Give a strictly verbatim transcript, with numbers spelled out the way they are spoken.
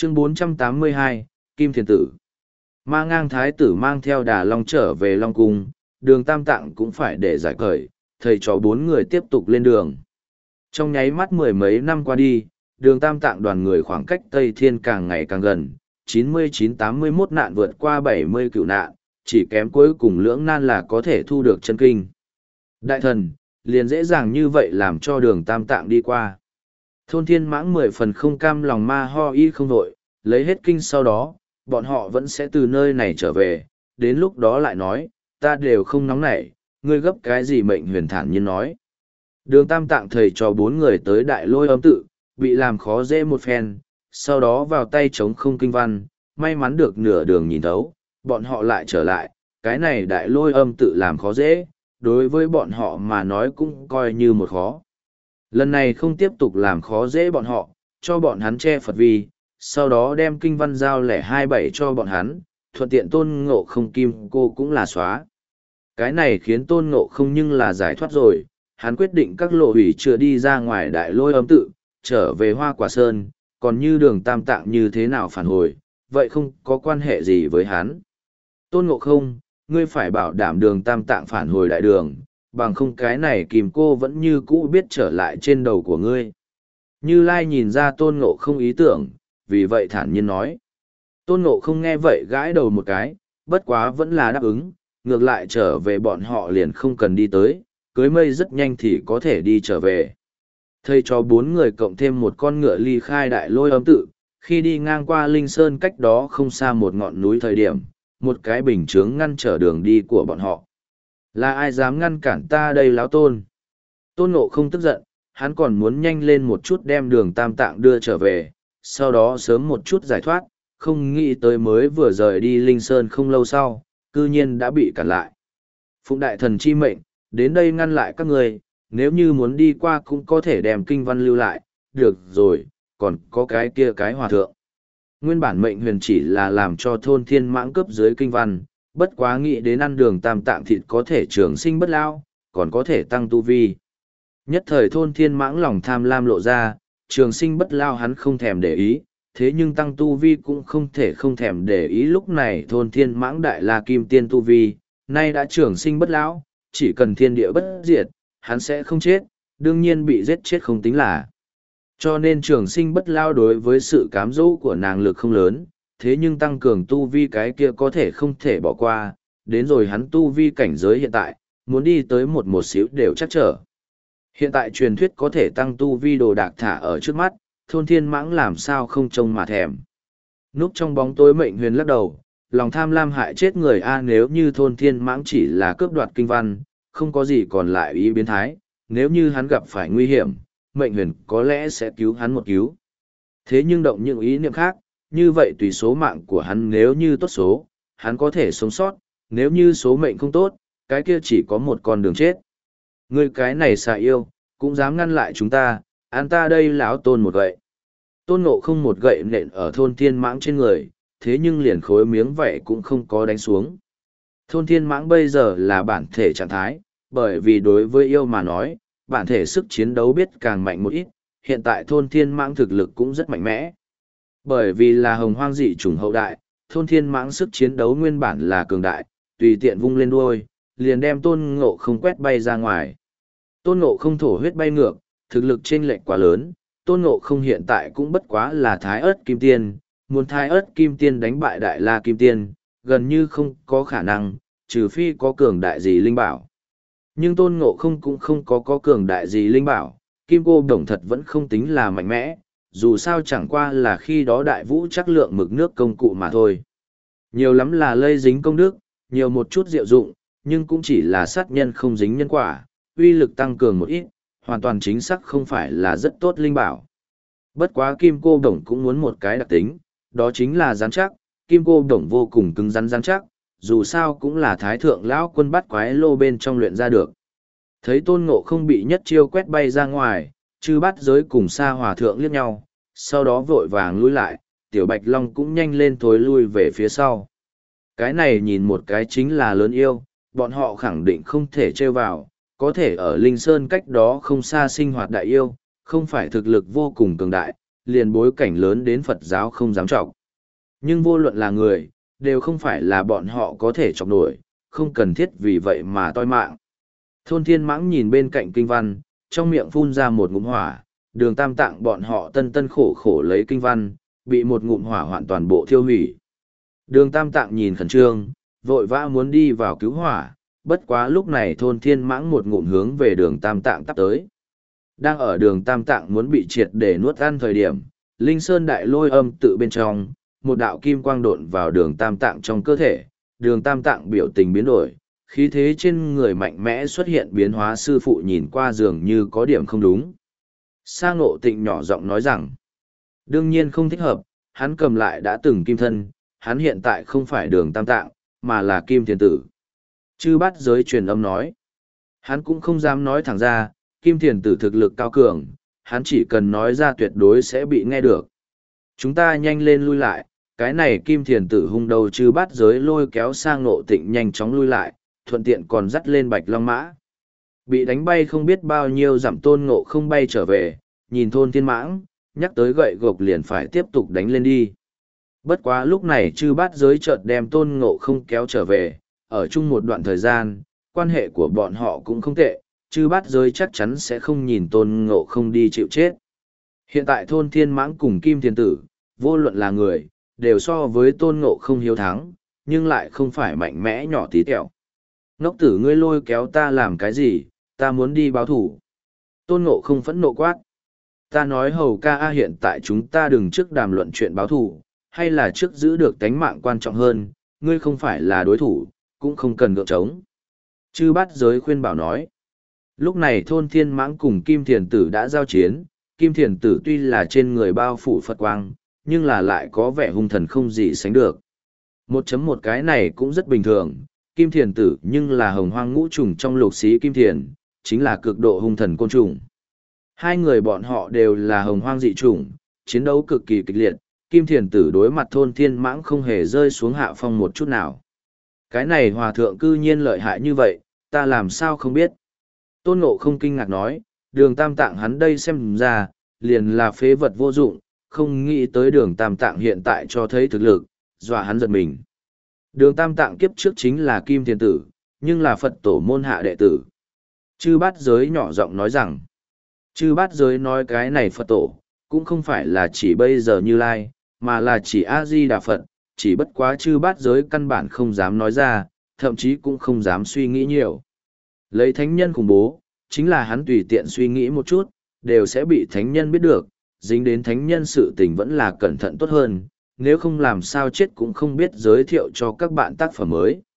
Chương bốn trăm tám mươi hai, Kim Thiền Tử. Ma Ngang Thái tử mang theo Đà Long trở về Long Cung, đường Tam Tạng cũng phải để giải cởi, thầy trò bốn người tiếp tục lên đường. Trong nháy mắt mười mấy năm qua đi, đường Tam Tạng đoàn người khoảng cách Tây Thiên càng ngày càng gần, chín mươi chín tám mươi mốt nạn vượt qua bảy mươi cựu nạn, chỉ kém cuối cùng lưỡng nan là có thể thu được chân kinh. Đại thần, liền dễ dàng như vậy làm cho đường Tam Tạng đi qua. Thôn Thiên Mãng mười phần không cam lòng Ma Ho Y không đội, lấy hết kinh sau đó, bọn họ vẫn sẽ từ nơi này trở về, đến lúc đó lại nói, ta đều không nóng nảy, ngươi gấp cái gì mệnh huyền thản nhiên nói. Đường Tam Tạng thầy cho bốn người tới đại lôi âm tự, bị làm khó dễ một phen, sau đó vào tay chống không kinh văn, may mắn được nửa đường nhìn thấu, bọn họ lại trở lại, cái này đại lôi âm tự làm khó dễ, đối với bọn họ mà nói cũng coi như một khó. Lần này không tiếp tục làm khó dễ bọn họ, cho bọn hắn che Phật vi, sau đó đem kinh văn giao lẻ hai bảy cho bọn hắn, thuận tiện tôn ngộ không kim cô cũng là xóa. Cái này khiến tôn ngộ không nhưng là giải thoát rồi, hắn quyết định các lộ hủy chưa đi ra ngoài đại lôi âm tự, trở về Hoa Quả Sơn, còn như đường Tam Tạng như thế nào phản hồi, vậy không có quan hệ gì với hắn. Tôn ngộ không, ngươi phải bảo đảm đường Tam Tạng phản hồi đại đường, bằng không cái này kìm cô vẫn như cũ biết trở lại trên đầu của ngươi. Như Lai nhìn ra tôn ngộ không ý tưởng, vì vậy thản nhiên nói. Tôn ngộ không nghe vậy gãi đầu một cái, bất quá vẫn là đáp ứng, ngược lại trở về bọn họ liền không cần đi tới, cưới mây rất nhanh thì có thể đi trở về. Thầy cho bốn người cộng thêm một con ngựa ly khai đại lôi âm tự, khi đi ngang qua Linh Sơn cách đó không xa một ngọn núi thời điểm, một cái bình chướng ngăn trở đường đi của bọn họ. Là ai dám ngăn cản ta đây láo tôn? Tôn ngộ không tức giận, hắn còn muốn nhanh lên một chút đem đường Tam Tạng đưa trở về, sau đó sớm một chút giải thoát, không nghĩ tới mới vừa rời đi Linh Sơn không lâu sau, cư nhiên đã bị cản lại. Phụng đại thần chi mệnh, đến đây ngăn lại các người, nếu như muốn đi qua cũng có thể đem kinh văn lưu lại, được rồi, còn có cái kia cái hòa thượng. Nguyên bản mệnh huyền chỉ là làm cho thôn Thiên Mãng cấp dưới kinh văn, bất quá nghĩ đến ăn đường Tam Tạng thịt có thể trường sinh bất lao, còn có thể tăng tu vi. Nhất thời thôn Thiên Mãng lòng tham lam lộ ra, trường sinh bất lao hắn không thèm để ý, thế nhưng tăng tu vi cũng không thể không thèm để ý. Lúc này thôn Thiên Mãng đại la kim tiên tu vi, nay đã trường sinh bất lão, chỉ cần thiên địa bất diệt, hắn sẽ không chết, đương nhiên bị giết chết không tính là. Cho nên trường sinh bất lao đối với sự cám dỗ của nàng lực không lớn, thế nhưng tăng cường tu vi cái kia có thể không thể bỏ qua, đến rồi hắn tu vi cảnh giới hiện tại, muốn đi tới một một xíu đều chắc trở. Hiện tại truyền thuyết có thể tăng tu vi đồ đạc thả ở trước mắt, thôn Thiên Mãng làm sao không trông mà thèm. Núp trong bóng tối mệnh huyền lắc đầu, lòng tham lam hại chết người A, nếu như thôn Thiên Mãng chỉ là cướp đoạt kinh văn, không có gì còn lại ý biến thái, nếu như hắn gặp phải nguy hiểm, mệnh huyền có lẽ sẽ cứu hắn một cứu. Thế nhưng động những ý niệm khác, như vậy tùy số mạng của hắn, nếu như tốt số, hắn có thể sống sót, nếu như số mệnh không tốt, cái kia chỉ có một con đường chết. Ngươi cái này xà yêu, cũng dám ngăn lại chúng ta, ăn ta đây lão tôn một gậy. Tôn Ngộ không một gậy nện ở thôn Thiên Mãng trên người, thế nhưng liền khối miếng vậy cũng không có đánh xuống. Thôn Thiên Mãng bây giờ là bản thể trạng thái, bởi vì đối với yêu mà nói, bản thể sức chiến đấu biết càng mạnh một ít, hiện tại thôn Thiên Mãng thực lực cũng rất mạnh mẽ. Bởi vì là hồng hoang dị chủng hậu đại, thôn Thiên Mãng sức chiến đấu nguyên bản là cường đại, tùy tiện vung lên đuôi, liền đem Tôn Ngộ không quét bay ra ngoài. Tôn Ngộ không thổ huyết bay ngược, thực lực chênh lệch quá lớn, Tôn Ngộ không hiện tại cũng bất quá là Thái Ức Kim Tiên, muốn Thái Ức Kim Tiên đánh bại Đại La Kim Tiên, gần như không có khả năng, trừ phi có cường đại gì linh bảo. Nhưng Tôn Ngộ không cũng không có có cường đại gì linh bảo, Kim Cô Đồng thật vẫn không tính là mạnh mẽ, dù sao chẳng qua là khi đó đại vũ chắc lượng mực nước công cụ mà thôi. Nhiều lắm là lây dính công đức, nhiều một chút diệu dụng, nhưng cũng chỉ là sát nhân không dính nhân quả, uy lực tăng cường một ít, hoàn toàn chính xác không phải là rất tốt linh bảo. Bất quá Kim Cô Đồng cũng muốn một cái đặc tính, đó chính là rắn chắc, Kim Cô Đồng vô cùng cứng rắn rắn chắc, dù sao cũng là thái thượng lão quân bắt quái lô bên trong luyện ra được. Thấy Tôn Ngộ không bị nhất chiêu quét bay ra ngoài, chư bắt giới cùng Sa Hòa thượng liếc nhau, sau đó vội vàng lui lại, Tiểu Bạch Long cũng nhanh lên thối lui về phía sau. Cái này nhìn một cái chính là lớn yêu, bọn họ khẳng định không thể trêu vào, có thể ở Linh Sơn cách đó không xa sinh hoạt đại yêu, không phải thực lực vô cùng cường đại, liền bối cảnh lớn đến Phật giáo không dám chọc. Nhưng vô luận là người, đều không phải là bọn họ có thể chọc nổi, không cần thiết vì vậy mà toi mạng. Thôn Thiên Mãng nhìn bên cạnh kinh văn, trong miệng phun ra một ngụm hỏa, đường tam tạng bọn họ tân tân khổ khổ lấy kinh văn, bị một ngụm hỏa hoàn toàn bộ thiêu hủy. Đường tam tạng nhìn khẩn trương, vội vã muốn đi vào cứu hỏa, bất quá lúc này Thôn Thiên Mãng một ngụm hướng về đường tam tạng tắp tới. Đang ở đường tam tạng muốn bị triệt để nuốt ăn thời điểm, Linh Sơn đại lôi âm tự bên trong, một đạo kim quang độn vào đường tam tạng trong cơ thể, đường tam tạng biểu tình biến đổi, khí thế trên người mạnh mẽ xuất hiện biến hóa. Sư phụ nhìn qua dường như có điểm không đúng. Sa Ngộ Tịnh nhỏ giọng nói rằng, đương nhiên không thích hợp, hắn cầm lại đã từng kim thân, hắn hiện tại không phải đường tam tạng, mà là kim thiền tử. Chư Bát Giới truyền âm nói, hắn cũng không dám nói thẳng ra, kim thiền tử thực lực cao cường, hắn chỉ cần nói ra tuyệt đối sẽ bị nghe được. Chúng ta nhanh lên lui lại, cái này kim thiền tử hung đầu. Chư Bát Giới lôi kéo Sa Ngộ Tịnh nhanh chóng lui lại, thuận tiện còn dắt lên Bạch Long Mã. Bị đánh bay không biết bao nhiêu dặm Tôn Ngộ không bay trở về, nhìn Thôn Thiên Mãng, nhắc tới gậy gộc liền phải tiếp tục đánh lên đi. Bất quá lúc này Chư Bát Giới chợt đem Tôn Ngộ không kéo trở về, ở chung một đoạn thời gian, quan hệ của bọn họ cũng không tệ, Chư Bát Giới chắc chắn sẽ không nhìn Tôn Ngộ không đi chịu chết. Hiện tại Thôn Thiên Mãng cùng Kim Thiền Tử, vô luận là người, đều so với Tôn Ngộ không hiếu thắng, nhưng lại không phải mạnh mẽ nhỏ tí tẹo. Ngốc tử, ngươi lôi kéo ta làm cái gì, ta muốn đi báo thủ. Tôn Ngộ không phẫn nộ quát. Ta nói hầu ca a, hiện tại chúng ta đừng trước đàm luận chuyện báo thủ, hay là trước giữ được tánh mạng quan trọng hơn, ngươi không phải là đối thủ, cũng không cần gượng trống. Chư Bát Giới khuyên bảo nói. Lúc này Thôn Thiên Mãng cùng Kim Thiền Tử đã giao chiến, Kim Thiền Tử tuy là trên người bao phủ Phật quang, nhưng là lại có vẻ hung thần không gì sánh được. Một chấm một cái này cũng rất bình thường, Kim Thiền Tử nhưng là hồng hoang ngũ trùng trong lục xí Kim Thiền, chính là cực độ hung thần côn trùng. Hai người bọn họ đều là hồng hoang dị trùng, chiến đấu cực kỳ kịch liệt, Kim Thiền Tử đối mặt Thôn Thiên Mãng không hề rơi xuống hạ phong một chút nào. Cái này hòa thượng cư nhiên lợi hại như vậy, ta làm sao không biết. Tôn Ngộ không kinh ngạc nói, đường tam tạng hắn đây xem ra, liền là phế vật vô dụng, không nghĩ tới đường tam tạng hiện tại cho thấy thực lực, dọa hắn giật mình. Đường tam tạng kiếp trước chính là Kim Thiền Tử, nhưng là Phật tổ môn hạ đệ tử. Chư Bát Giới nhỏ giọng nói rằng, Chư Bát Giới nói cái này Phật tổ, cũng không phải là chỉ bây giờ Như Lai, mà là chỉ A-di-đà Phật, chỉ bất quá Chư Bát Giới căn bản không dám nói ra, thậm chí cũng không dám suy nghĩ nhiều. Lấy thánh nhân khủng bố, chính là hắn tùy tiện suy nghĩ một chút, đều sẽ bị thánh nhân biết được, dính đến thánh nhân sự tình vẫn là cẩn thận tốt hơn, nếu không làm sao chết cũng không biết giới thiệu cho các bạn tác phẩm mới.